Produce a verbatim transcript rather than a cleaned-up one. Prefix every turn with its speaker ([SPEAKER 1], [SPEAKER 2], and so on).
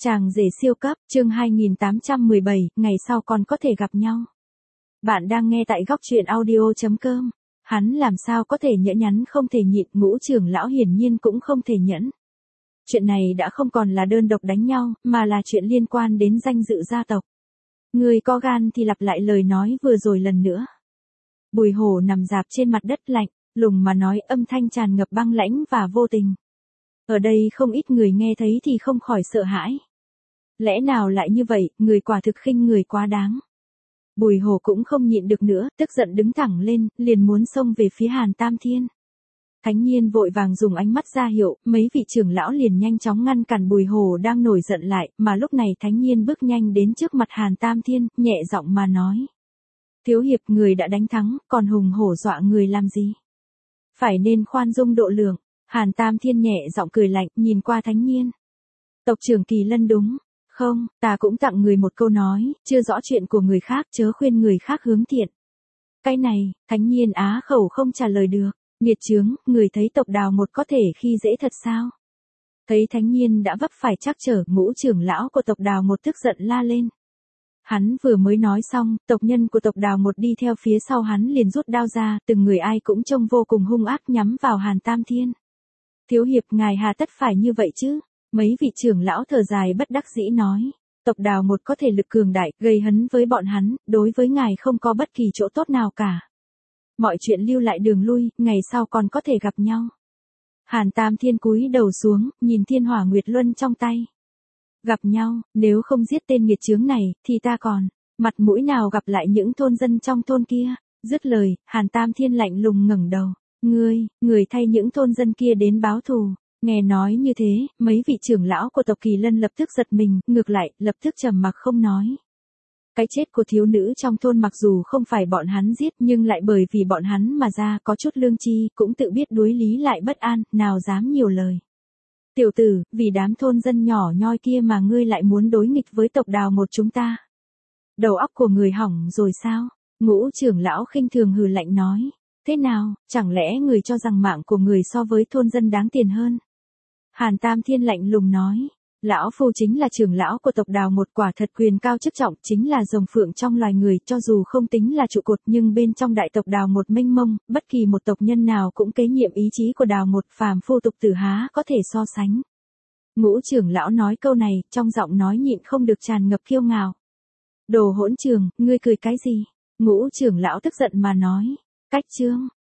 [SPEAKER 1] Chàng rể siêu cấp, chương hai nghìn tám trăm mười bảy, ngày sau còn có thể gặp nhau. Bạn đang nghe tại góc truyện audio chấm com. Hắn làm sao có thể nhẫn nhắn không thể nhịn, Ngũ trưởng lão hiển nhiên cũng không thể nhẫn. Chuyện này đã không còn là đơn độc đánh nhau, mà là chuyện liên quan đến danh dự gia tộc. Người có gan thì lặp lại lời nói vừa rồi lần nữa. Bùi Hổ nằm rạp trên mặt đất lạnh, lùng mà nói, âm thanh tràn ngập băng lãnh và vô tình. Ở đây không ít người nghe thấy thì không khỏi sợ hãi. Lẽ nào lại như vậy, người quả thực khinh người quá đáng. Bùi Hổ cũng không nhịn được nữa, tức giận đứng thẳng lên, liền muốn xông về phía Hàn Tam Thiên. Thánh Nhiên vội vàng dùng ánh mắt ra hiệu, mấy vị trưởng lão liền nhanh chóng ngăn cản Bùi Hổ đang nổi giận lại, mà lúc này Thánh Nhiên bước nhanh đến trước mặt Hàn Tam Thiên, nhẹ giọng mà nói. Thiếu hiệp, người đã đánh thắng, còn hùng hổ dọa người làm gì? Phải nên khoan dung độ lượng. Hàn Tam Thiên nhẹ giọng cười lạnh, nhìn qua Thánh Nhiên. Tộc trưởng Kỳ Lân đúng. Không, ta cũng tặng người một câu nói, chưa rõ chuyện của người khác chớ khuyên người khác hướng thiện. Cái này, Thánh Nhiên á khẩu không trả lời được. Nghiệt chướng, người thấy tộc Đào một có thể khi dễ thật sao? Thấy Thánh Nhiên đã vấp phải trắc trở, Ngũ trưởng lão của tộc Đào một tức giận la lên. Hắn vừa mới nói xong, tộc nhân của tộc Đào một đi theo phía sau hắn liền rút đao ra, từng người ai cũng trông vô cùng hung ác nhắm vào Hàn Tam Thiên. Thiếu hiệp, ngài hà tất phải như vậy chứ? Mấy vị trưởng lão thở dài bất đắc dĩ nói. Tộc Đào một có thể lực cường đại, gây hấn với bọn hắn, đối với ngài không có bất kỳ chỗ tốt nào cả. Mọi chuyện lưu lại đường lui, ngày sau còn có thể gặp nhau. Hàn Tam Thiên cúi đầu xuống, nhìn Thiên Hỏa Nguyệt Luân trong tay. Gặp nhau, nếu không giết tên nghiệt chướng này, thì ta còn mặt mũi nào gặp lại những thôn dân trong thôn kia? Dứt lời, Hàn Tam Thiên lạnh lùng ngẩng đầu. Ngươi, người thay những thôn dân kia đến báo thù. Nghe nói như thế, mấy vị trưởng lão của tộc Kỳ Lân lập tức giật mình, ngược lại, lập tức trầm mặc không nói. Cái chết của thiếu nữ trong thôn mặc dù không phải bọn hắn giết nhưng lại bởi vì bọn hắn mà ra có chút lương tri, cũng tự biết đối lý lại bất an, nào dám nhiều lời. Tiểu tử, vì đám thôn dân nhỏ nhoi kia mà ngươi lại muốn đối nghịch với tộc Đào một chúng ta. Đầu óc của người hỏng rồi sao? Ngũ trưởng lão khinh thường hừ lạnh nói. Thế nào, chẳng lẽ người cho rằng mạng của người so với thôn dân đáng tiền hơn? Hàn Tam Thiên lạnh lùng nói. Lão phu chính là trưởng lão của tộc Đào một, quả thật quyền cao chức trọng, chính là rồng phượng trong loài người, cho dù không tính là trụ cột nhưng bên trong đại tộc Đào một mênh mông, bất kỳ một tộc nhân nào cũng kế nhiệm ý chí của Đào một, phàm phu tục tử há có thể so sánh. Ngũ trưởng lão nói câu này, trong giọng nói nhịn không được tràn ngập kiêu ngạo. Đồ hỗn trường, ngươi cười cái gì? Ngũ trưởng lão tức giận mà nói. Cách chương.